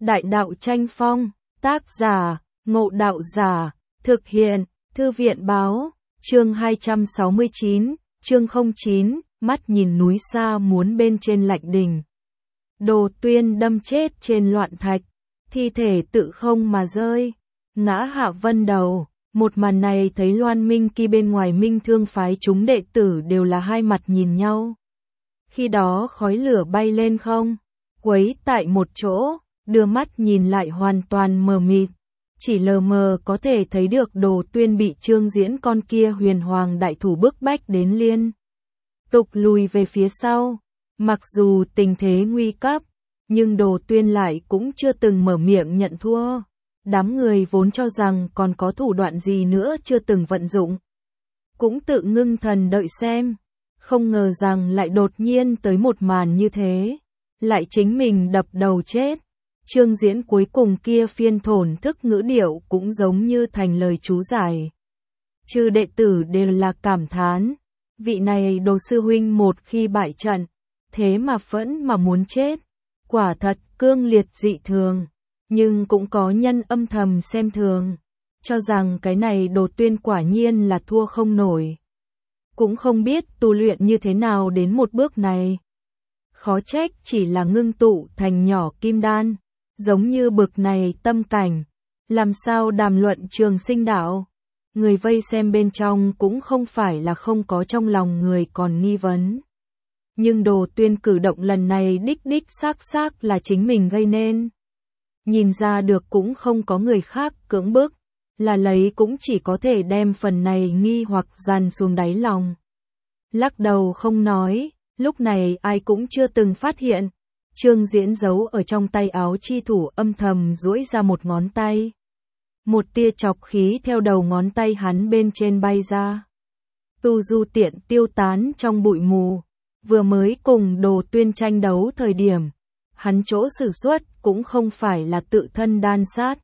Đại đạo tranh phong, tác giả, Ngộ Đạo Giả, thực hiện, Thư viện báo, chương 269, chương 09, mắt nhìn núi xa muốn bên trên lạnh đình. Đồ Tuyên đâm chết trên loạn thạch, thi thể tự không mà rơi, ngã hạ vân đầu. Một màn này thấy Loan Minh Kỳ bên ngoài Minh Thương phái chúng đệ tử đều là hai mặt nhìn nhau. Khi đó khói lửa bay lên không, quấy tại một chỗ, đưa mắt nhìn lại hoàn toàn mờ mịt. Chỉ lờ mờ có thể thấy được Đồ Tuyên bị Trương Diễn con kia huyền hoàng đại thủ bức bách đến liên tục lùi về phía sau. Mặc dù tình thế nguy cấp, nhưng Đồ Tuyên lại cũng chưa từng mở miệng nhận thua. Đám người vốn cho rằng còn có thủ đoạn gì nữa chưa từng vận dụng, cũng tự ngưng thần đợi xem. Không ngờ rằng lại đột nhiên tới một màn như thế, lại chính mình đập đầu chết. Trương Diễn cuối cùng kia phiên thổn thức ngữ điệu cũng giống như thành lời chú giải. Chư đệ tử đều là cảm thán, vị này Đồ sư huynh một khi bại trận, thế mà phẫn mà muốn chết, quả thật cương liệt dị thường. Nhưng cũng có nhân âm thầm xem thường, cho rằng cái này Đồ Tuyên quả nhiên là thua không nổi. Cũng không biết tu luyện như thế nào đến một bước này. Khó trách chỉ là ngưng tụ thành nhỏ kim đan, giống như bực này tâm cảnh, làm sao đàm luận trường sinh đạo. Người vây xem bên trong cũng không phải là không có trong lòng người còn nghi vấn. Nhưng Đồ Tuyên cử động lần này đích xác là chính mình gây nên. Nhìn ra được cũng không có người khác cưỡng bức, là lấy cũng chỉ có thể đem phần này nghi hoặc dàn xuống đáy lòng. Lắc đầu không nói, lúc này ai cũng chưa từng phát hiện. Trương Diễn giấu ở trong tay áo chi thủ âm thầm duỗi ra một ngón tay. Một tia chọc khí theo đầu ngón tay hắn bên trên bay ra. Tu du tiện tiêu tán trong bụi mù. Vừa mới cùng Đồ Tuyên tranh đấu thời điểm, hắn chỗ sử xuất cũng không phải là tự thân đan sát,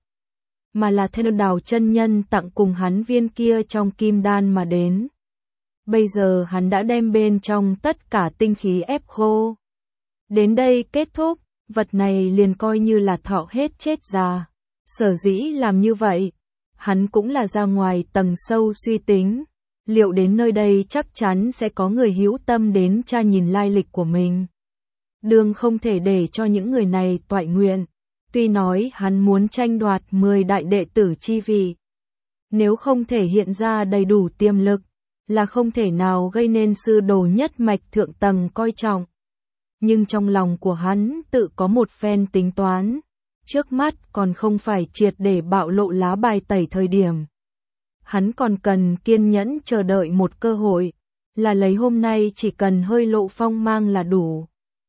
mà là theo Đào chân nhân tặng cùng hắn viên kia trong kim đan mà đến. Bây giờ hắn đã đem bên trong tất cả tinh khí ép khô. Đến đây kết thúc, vật này liền coi như là thọ hết chết già. Sở dĩ làm như vậy, hắn cũng là ra ngoài tầng sâu suy tính. Liệu đến nơi đây chắc chắn sẽ có người hữu tâm đến tra nhìn lai lịch của mình. Đường không thể để cho những người này toại nguyện. Tuy nói hắn muốn tranh đoạt 10 đại đệ tử chi vị, nếu không thể hiện ra đầy đủ tiềm lực, là không thể nào gây nên sư đồ nhất mạch thượng tầng coi trọng. Nhưng trong lòng của hắn tự có một phen tính toán, trước mắt còn không phải triệt để bạo lộ lá bài tẩy thời điểm. Hắn còn cần kiên nhẫn chờ đợi một cơ hội, là lấy hôm nay chỉ cần hơi lộ phong mang là đủ.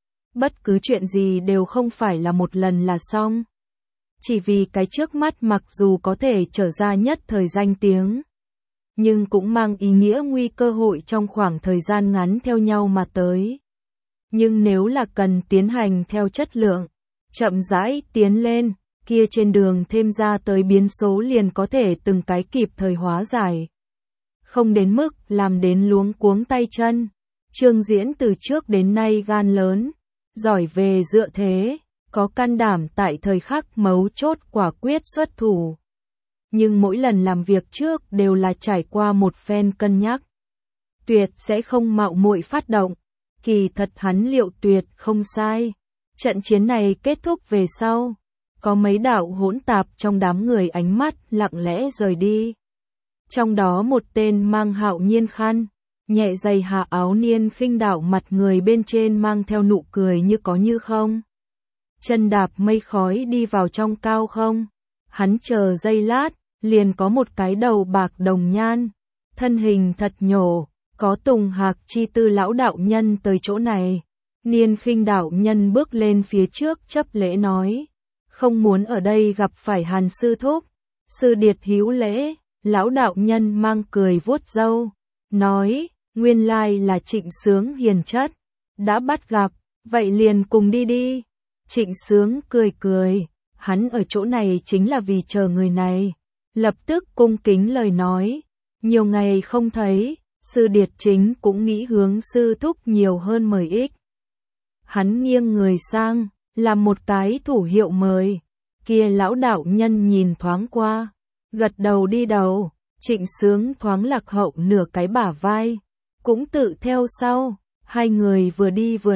Bất cứ chuyện gì đều không phải là một lần là xong. Chỉ vì cái trước mắt mặc dù có thể trở ra nhất thời danh tiếng, nhưng cũng mang ý nghĩa nguy cơ hội trong khoảng thời gian ngắn theo nhau mà tới. Nhưng nếu là cần tiến hành theo chất lượng, chậm rãi tiến lên, kia trên đường thêm ra tới biến số liền có thể từng cái kịp thời hóa giải. Không đến mức làm đến luống cuống tay chân. Trương Diễn từ trước đến nay gan lớn, giỏi về dựa thế, có can đảm tại thời khắc mấu chốt quả quyết xuất thủ. Nhưng mỗi lần làm việc trước đều là trải qua một phen cân nhắc. Tuyệt sẽ không mạo muội phát động. Kỳ thật hắn liệu tuyệt không sai. Trận chiến này kết thúc về sau, có mấy đạo hỗn tạp trong đám người ánh mắt lặng lẽ rời đi. Trong đó một tên mang Hạo Nhiên khăn, nhẹ dày hạ áo niên khinh đạo mặt người bên trên mang theo nụ cười như có như không. Chân đạp mây khói đi vào trong cao không. Hắn chờ giây lát, liền có một cái đầu bạc đồng nhan, thân hình thật nhổ, có Tùng Hạc chi tư lão đạo nhân tới chỗ này. Niên khinh đạo nhân bước lên phía trước chấp lễ nói, không muốn ở đây gặp phải Hàn sư thúc. Sư điệt hữu lễ. Lão đạo nhân mang cười vuốt râu, nói, nguyên lai là Trịnh Sướng hiền chất, đã bắt gặp, vậy liền cùng đi đi. Trịnh Sướng cười, hắn ở chỗ này chính là vì chờ người này. Lập tức cung kính lời nói, nhiều ngày không thấy, sư điệt chính cũng nghĩ hướng sư thúc nhiều hơn mời ích. Hắn nghiêng người sang, làm một cái thủ hiệu mời, Kia lão đạo nhân nhìn thoáng qua, gật đầu đi đầu, Trịnh Sướng thoáng lạc hậu nửa cái bả vai, cũng tự theo sau, hai người vừa đi vừa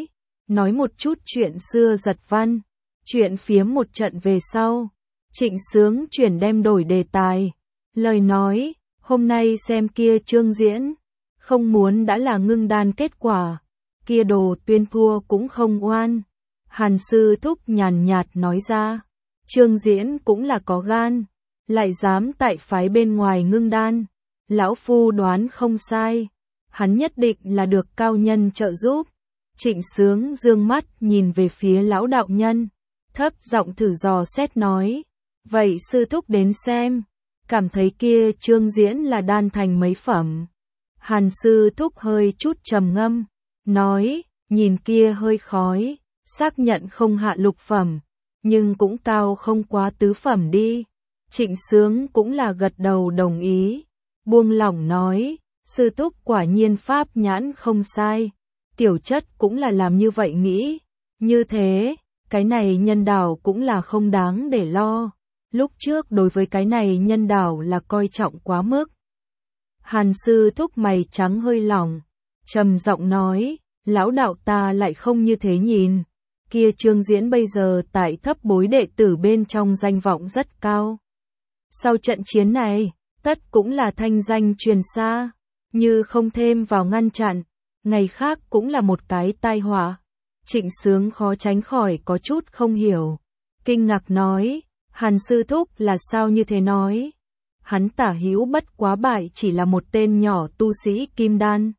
nói một chút chuyện xưa giật văn, chuyện phiếm một trận về sau. Trịnh Sướng chuyển đem đổi đề tài, lời nói, hôm nay xem kia chương diễn, không muốn đã là ngưng đan kết quả, kia đồ tuyên thua cũng không oan. Hàn sư thúc nhàn nhạt nói ra, chương diễn cũng là có gan, lại dám tại phái bên ngoài ngưng đan, lão phu đoán không sai, hắn nhất định là được cao nhân trợ giúp. Trịnh Sướng dương mắt nhìn về phía lão đạo nhân, thấp giọng thử dò xét nói, vậy sư thúc đến xem, cảm thấy kia chương diễn là đan thành mấy phẩm. Hàn sư thúc hơi chút trầm ngâm, nói, nhìn kia hơi khói, xác nhận không hạ lục phẩm, nhưng cũng cao không quá tứ phẩm đi. Trịnh Sướng cũng là gật đầu đồng ý, buông lỏng nói, sư thúc quả nhiên pháp nhãn không sai, tiểu chất cũng là làm như vậy nghĩ, như thế, cái này nhân đảo cũng là không đáng để lo, lúc trước đối với cái này nhân đảo là coi trọng quá mức. Hàn sư thúc mày trắng hơi lỏng, trầm giọng nói, lão đạo ta lại không như thế nhìn, kia chương diễn bây giờ tại thấp bối đệ tử bên trong danh vọng rất cao. Sau trận chiến này, tất cũng là thanh danh truyền xa, như không thêm vào ngăn chặn, ngày khác cũng là một cái tai họa. Trịnh Sướng khó tránh khỏi có chút không hiểu, kinh ngạc nói, Hàn sư thúc là sao như thế nói? Hắn tả hữu bất quá bại chỉ là một tên nhỏ tu sĩ kim đan.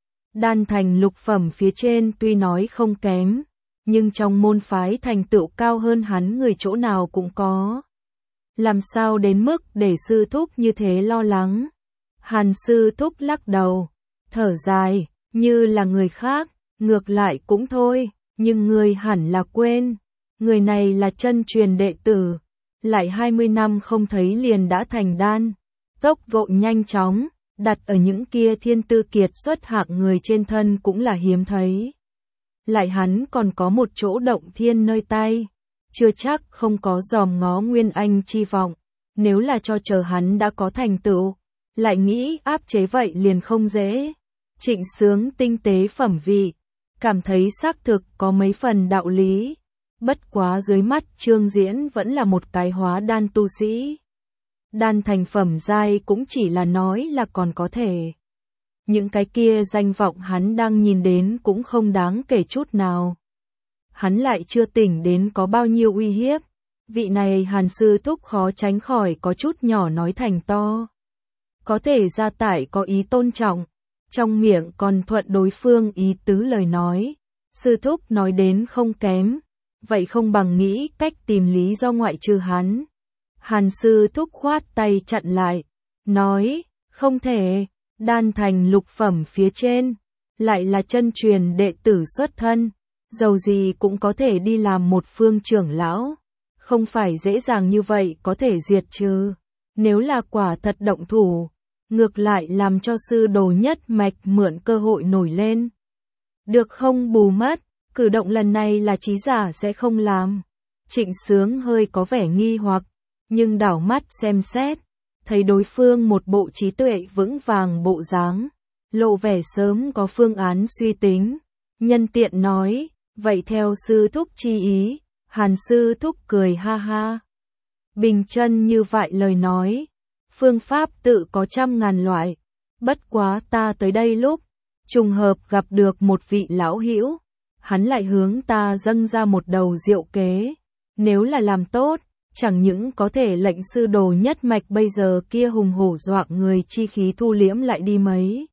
Đan thành lục phẩm phía trên tuy nói không kém, nhưng trong môn phái thành tựu cao hơn hắn người chỗ nào cũng có. Làm sao đến mức để sư thúc như thế lo lắng? Hàn sư thúc lắc đầu, thở dài, như là người khác, ngược lại cũng thôi, nhưng người hẳn là quên, người này là chân truyền đệ tử, lại 20 năm không thấy liền đã thành đan, tốc độ nhanh chóng, đặt ở những kia thiên tư kiệt xuất hạng người trên thân cũng là hiếm thấy. Lại hắn còn có một chỗ động thiên nơi tay, chưa chắc không có dòm ngó nguyên anh chi vọng, nếu là cho chờ hắn đã có thành tựu, lại nghĩ áp chế vậy liền không dễ. Trịnh Sướng tinh tế phẩm vị, cảm thấy xác thực có mấy phần đạo lý, bất quá dưới mắt chương diễn vẫn là một cái hóa đan tu sĩ. Đan thành phẩm giai cũng chỉ là nói là còn có thể. Những cái kia danh vọng hắn đang nhìn đến cũng không đáng kể chút nào. Hắn lại chưa tỉnh đến có bao nhiêu uy hiếp. Vị này Hàn sư thúc khó tránh khỏi có chút nhỏ nói thành to. Có thể ra tải có ý tôn trọng, trong miệng còn thuận đối phương ý tứ lời nói. Sư thúc nói đến không kém, vậy không bằng nghĩ cách tìm lý do ngoại trừ hắn. Hàn sư thúc khoát tay chặn lại, nói, không thể, đan thành lục phẩm phía trên, lại là chân truyền đệ tử xuất thân, dầu gì cũng có thể đi làm một phương trưởng lão, không phải dễ dàng như vậy có thể diệt trừ, nếu là quả thật động thủ, ngược lại làm cho sư đồ nhất mạch mượn cơ hội nổi lên. Được không bù mất, cử động lần này là trí giả sẽ không làm. Trịnh Sướng hơi có vẻ nghi hoặc, nhưng đảo mắt xem xét, thấy đối phương một bộ trí tuệ vững vàng bộ dáng, lộ vẻ sớm có phương án suy tính, nhân tiện nói, vậy theo sư thúc chi ý. Hàn sư thúc cười ha ha, bình chân như vậy lời nói, phương pháp tự có trăm ngàn loại, bất quá ta tới đây lúc trùng hợp gặp được một vị lão hữu, hắn lại hướng ta dâng ra một đầu diệu kế, nếu là làm tốt, chẳng những có thể lệnh sư đồ nhất mạch bây giờ kia hùng hổ dọa người chi khí thu liễm lại đi mấy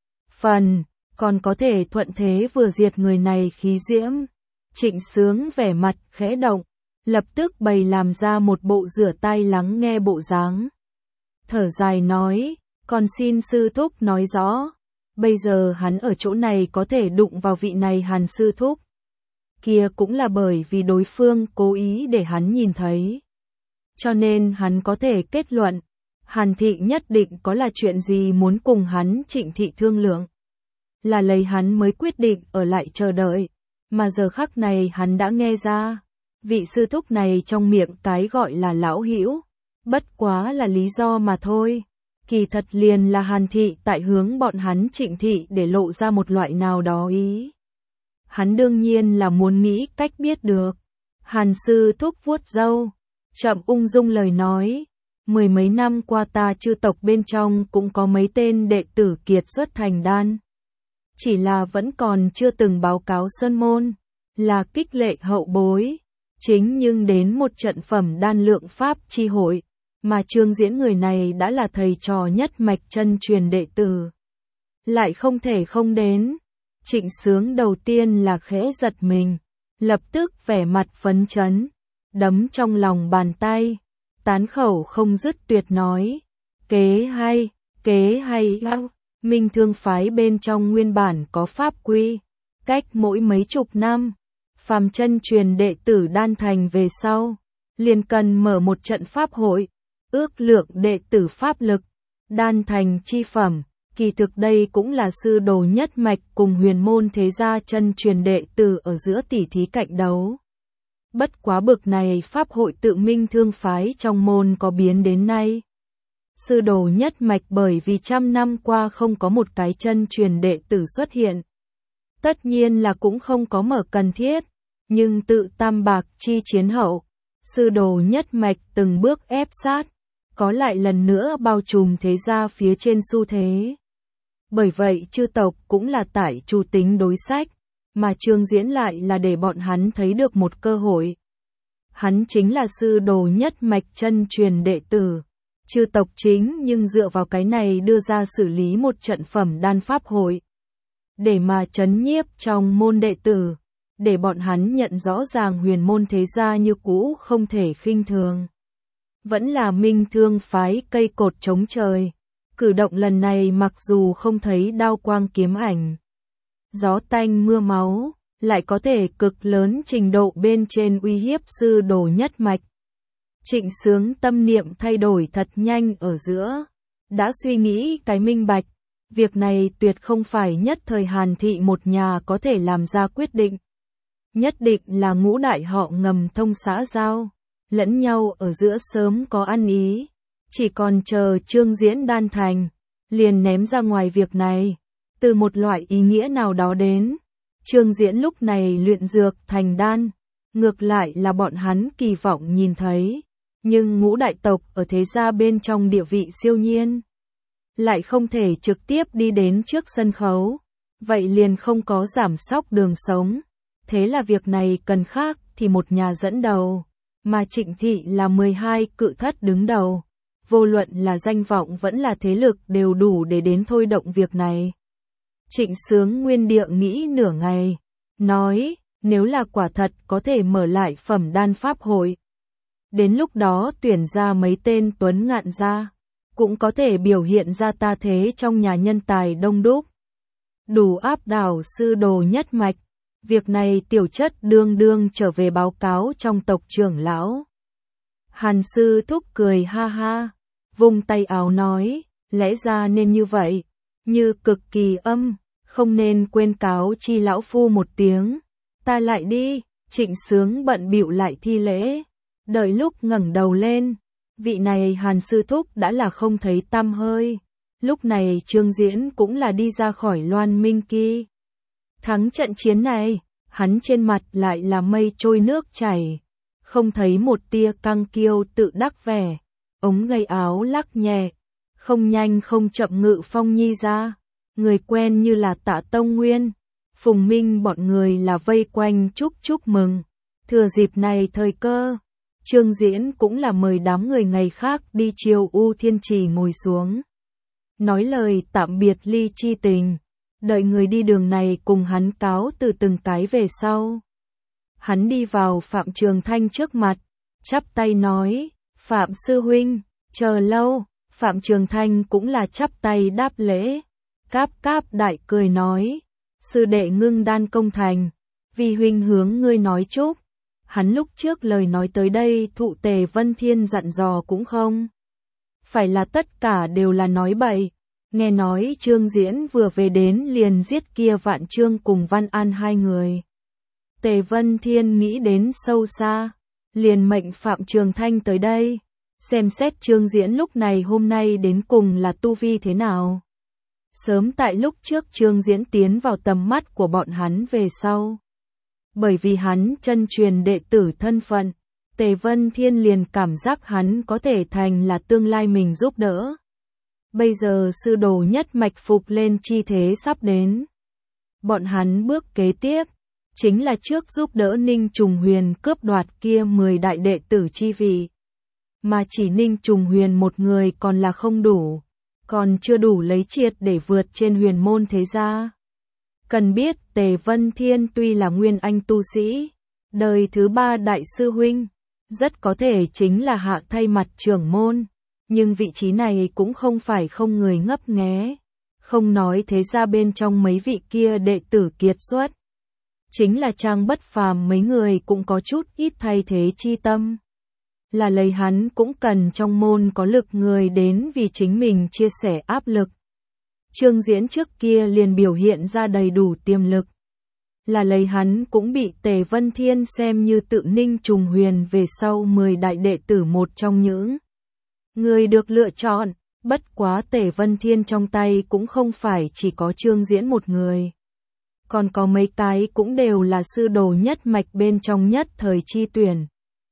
phần, còn có thể thuận thế vừa diệt người này khí diễm. Trịnh Sướng vẻ mặt khẽ động, lập tức bày làm ra một bộ rửa tay lắng nghe bộ dáng. Thở dài nói, còn xin sư thúc nói rõ, bây giờ hắn ở chỗ này có thể đụng vào vị này Hàn sư thúc. Kia cũng là bởi vì đối phương cố ý để hắn nhìn thấy. Cho nên hắn có thể kết luận, Hàn thị nhất định có là chuyện gì muốn cùng hắn Trịnh thị thương lượng. Là lấy hắn mới quyết định ở lại chờ đợi, mà giờ khắc này hắn đã nghe ra, Vị sư thúc này trong miệng cái gọi là lão hữu, bất quá là lý do mà thôi. Kỳ thật liền là Hàn thị tại hướng bọn hắn Trịnh thị để lộ ra một loại nào đó ý. Hắn đương nhiên là muốn nghĩ cách biết được. Hàn sư thúc vuốt râu, chậm ung dung lời nói. 10 mấy năm qua ta chư tộc bên trong cũng có mấy tên đệ tử kiệt xuất thành đan. Chỉ là vẫn còn chưa từng báo cáo sơn môn, là kích lệ hậu bối. Chính nhưng đến một trận phẩm đan lượng pháp chi hội, mà Trương Diễn người này đã là thầy trò nhất mạch chân truyền đệ tử. Lại không thể không đến. Trịnh Sướng đầu tiên là khẽ giật mình, lập tức vẻ mặt phấn chấn, đấm trong lòng bàn tay, tán khẩu không dứt tuyệt nói. Kế hay, Minh Thương phái bên trong nguyên bản có pháp quy, cách mỗi mấy chục năm, phàm chân truyền đệ tử đan thành về sau, liền cần mở một trận pháp hội, ước lượng đệ tử pháp lực, đan thành chi phẩm. Kỳ thực đây cũng là sư đồ nhất mạch cùng huyền môn thế gia chân truyền đệ tử ở giữa tỉ thí cạnh đấu. Bất quá bực này pháp hội tự Minh Thương phái trong môn có biến đến nay. Sư đồ nhất mạch bởi vì trăm năm qua không có một cái chân truyền đệ tử xuất hiện. Tất nhiên là cũng không có mở cần thiết, nhưng tự Tam Bạc chi chiến hậu, sư đồ nhất mạch từng bước ép sát, có lại lần nữa bao trùm thế gia phía trên xu thế. Bởi vậy chư tộc cũng là tải chủ tính đối sách, mà Trương Diễn lại là để bọn hắn thấy được một cơ hội. Hắn chính là sư đồ nhất mạch chân truyền đệ tử, chư tộc chính nhưng dựa vào cái này đưa ra xử lý một trận phẩm đan pháp hội. Để mà trấn nhiếp trong môn đệ tử, để bọn hắn nhận rõ ràng huyền môn thế gia như cũ không thể khinh thường. Vẫn là Minh Thương phái cây cột chống trời. Cử động lần này mặc dù không thấy đao quang kiếm ảnh, gió tanh mưa máu, lại có thể cực lớn trình độ bên trên uy hiếp sư đồ nhất mạch. Trịnh Sướng tâm niệm thay đổi thật nhanh ở giữa, đã suy nghĩ cái minh bạch, việc này tuyệt không phải nhất thời Hàn thị một nhà có thể làm ra quyết định. Nhất định là ngũ đại họ ngầm thông xã giao, lẫn nhau ở giữa sớm có ăn ý. Chỉ còn chờ Trương Diễn đan thành, liền ném ra ngoài việc này. Từ một loại ý nghĩa nào đó đến, Trương Diễn lúc này luyện dược thành đan, ngược lại là bọn hắn kỳ vọng nhìn thấy. Nhưng ngũ đại tộc ở thế gia bên trong địa vị siêu nhiên, lại không thể trực tiếp đi đến trước sân khấu, vậy liền không có giảm sóc đường sống. Thế là việc này cần khác thì một nhà dẫn đầu, mà Trịnh thị là 12 cự thất đứng đầu. Vô luận là danh vọng vẫn là thế lực đều đủ để đến thôi động việc này. Trịnh Sướng nguyên địa nghĩ nửa ngày, nói, nếu là quả thật có thể mở lại phẩm đan pháp hội. Đến lúc đó tuyển ra mấy tên tuấn ngạn ra, cũng có thể biểu hiện ra ta thế trong nhà nhân tài đông đúc. Đủ áp đảo sư đồ nhất mạch, việc này tiểu chất đương đương trở về báo cáo trong tộc trưởng lão. Hàn sư thúc cười ha ha, vung tay áo nói, lẽ ra nên như vậy, như cực kỳ âm, không nên quên cáo chi lão phu một tiếng, ta lại đi. Trịnh Sướng bận bịu lại thi lễ, đợi lúc ngẩng đầu lên, vị này Hàn sư thúc đã là không thấy tăm hơi. Lúc này Trương Diễn cũng là đi ra khỏi Loan Minh Kỳ. Thắng trận chiến này, hắn trên mặt lại là mây trôi nước chảy, không thấy một tia căng kiêu tự đắc vẻ. Ống gây áo lắc nhẹ, không nhanh không chậm ngự phong nhi ra, người quen như là Tạ Tông Nguyên, Phùng Minh bọn người là vây quanh chúc mừng. Thừa dịp này thời cơ, Trương Diễn cũng là mời đám người ngày khác đi chiều U Thiên Trì ngồi xuống, nói lời tạm biệt ly chi tình, đợi người đi đường này cùng hắn cáo từ từng cái về sau. Hắn đi vào Phạm Trường Thanh trước mặt, chắp tay nói, Phạm sư huynh, chờ lâu. Phạm Trường Thanh cũng là chắp tay đáp lễ, cáp đại cười nói, sư đệ ngưng đan công thành, vì huynh hướng ngươi nói chúc. Hắn lúc trước lời nói tới đây thụ Tề Vân Thiên dặn dò cũng không phải là tất cả đều là nói bậy. Nghe nói Trương Diễn vừa về đến liền giết kia Vạn Trương cùng Văn An hai người, Tề Vân Thiên nghĩ đến sâu xa, liền mệnh Phạm Trường Thanh tới đây, xem xét Trương Diễn lúc này hôm nay đến cùng là tu vi thế nào. Sớm tại lúc trước Trương Diễn tiến vào tầm mắt của bọn hắn về sau. Bởi vì hắn chân truyền đệ tử thân phận, Tề Vân Thiên liền cảm giác hắn có thể thành là tương lai mình giúp đỡ. Bây giờ sư đồ nhất mạch phục lên chi thế sắp đến. Bọn hắn bước kế tiếp, chính là trước giúp đỡ Ninh Trùng Huyền cướp đoạt kia 10 đại đệ tử chi vị. Mà chỉ Ninh Trùng Huyền một người còn là không đủ, còn chưa đủ lấy triệt để vượt trên huyền môn thế gia. Cần biết Tề Vân Thiên tuy là nguyên anh tu sĩ, đời thứ 3 đại sư huynh, rất có thể chính là hạ thay mặt trưởng môn, nhưng vị trí này cũng không phải không người ngấp nghé, không nói thế ra bên trong mấy vị kia đệ tử kiệt xuất. Chính là Trang Bất Phàm mấy người cũng có chút ít thay thế chi tâm. Là lấy hắn cũng cần trong môn có lực người đến vì chính mình chia sẻ áp lực. Trương Diễn trước kia liền biểu hiện ra đầy đủ tiềm lực. Là lấy hắn cũng bị Tề Vân Thiên xem như tự Ninh Trùng Huyền về sau 10 đại đệ tử một trong những người được lựa chọn. Bất quá Tề Vân Thiên trong tay cũng không phải chỉ có Trương Diễn một người. Còn có mấy cái cũng đều là sư đồ nhất mạch bên trong nhất thời chi tuyển.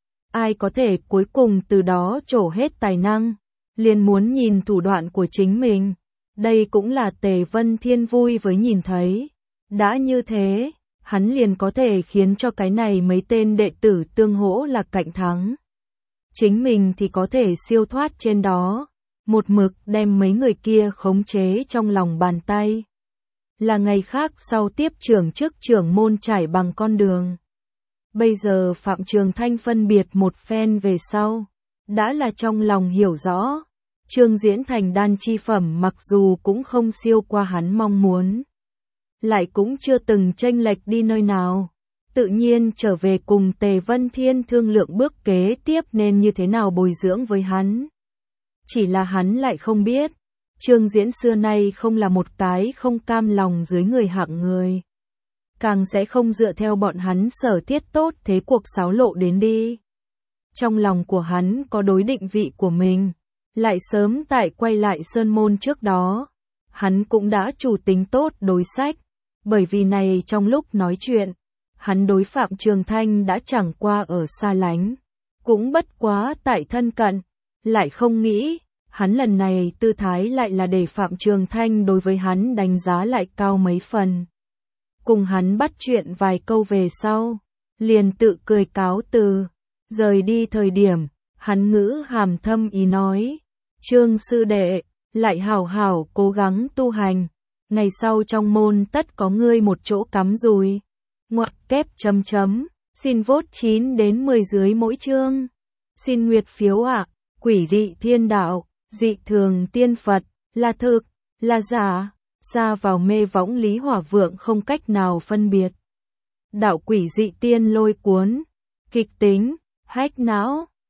Ai có thể cuối cùng từ đó trổ hết tài năng, liền muốn nhìn thủ đoạn của chính mình. Đây cũng là Tề Vân Thiên vui với nhìn thấy. Đã như thế, hắn liền có thể khiến cho cái này mấy tên đệ tử tương hỗ là cạnh thắng. Chính mình thì có thể siêu thoát trên đó, một mực đem mấy người kia khống chế trong lòng bàn tay. Là ngày khác sau tiếp trưởng trước trưởng môn trải bằng con đường. Bây giờ Phạm Trường Thanh phân biệt một phen về sau, đã là trong lòng hiểu rõ. Trương Diễn thành đan chi phẩm mặc dù cũng không siêu qua hắn mong muốn, lại cũng chưa từng chênh lệch đi nơi nào. Tự nhiên trở về cùng Tề Vân Thiên thương lượng bước kế tiếp nên như thế nào bồi dưỡng với hắn. Chỉ là hắn lại không biết, Trương Diễn xưa nay không là một cái không cam lòng dưới người hạng người. Càng sẽ không dựa theo bọn hắn sở thiết tốt thế cuộc xáo lộ đến đi. Trong lòng của hắn có đối định vị của mình, lại sớm tại quay lại Sơn Môn trước đó, hắn cũng đã chủ tính tốt đối sách, bởi vì này trong lúc nói chuyện, hắn đối Phạm Trường Thanh đã chẳng qua ở xa lánh, cũng bất quá tại thân cận, lại không nghĩ, hắn lần này tư thái lại là để Phạm Trường Thanh đối với hắn đánh giá lại cao mấy phần. Cùng hắn bắt chuyện vài câu về sau, liền tự cười cáo từ, rời đi thời điểm, hắn ngữ hàm thâm ý nói, Trương sư đệ, lại hảo hảo cố gắng tu hành, ngày sau trong môn tất có ngươi một chỗ cắm rùi. Ngoặc kép chấm chấm, xin vote 9 đến 10 dưới mỗi chương. Xin nguyệt phiếu ạ, quỷ dị thiên đạo, dị thường tiên Phật, là thực, là giả, xa vào mê võng Lý Hỏa Vượng không cách nào phân biệt. Đạo quỷ dị tiên lôi cuốn, kịch tính, hách não.